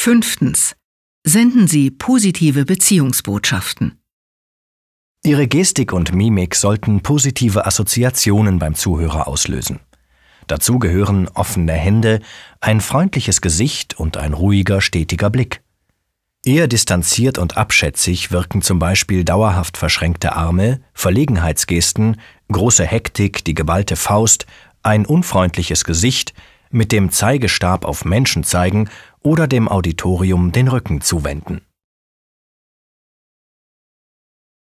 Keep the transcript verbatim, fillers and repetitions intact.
Fünftens. Senden Sie positive Beziehungsbotschaften. Ihre Gestik und Mimik sollten positive Assoziationen beim Zuhörer auslösen. Dazu gehören offene Hände, ein freundliches Gesicht und ein ruhiger, stetiger Blick. Eher distanziert und abschätzig wirken zum Beispiel dauerhaft verschränkte Arme, Verlegenheitsgesten, große Hektik, die geballte Faust, ein unfreundliches Gesicht, mit dem Zeigestab auf Menschen zeigen oder dem Auditorium den Rücken zuwenden.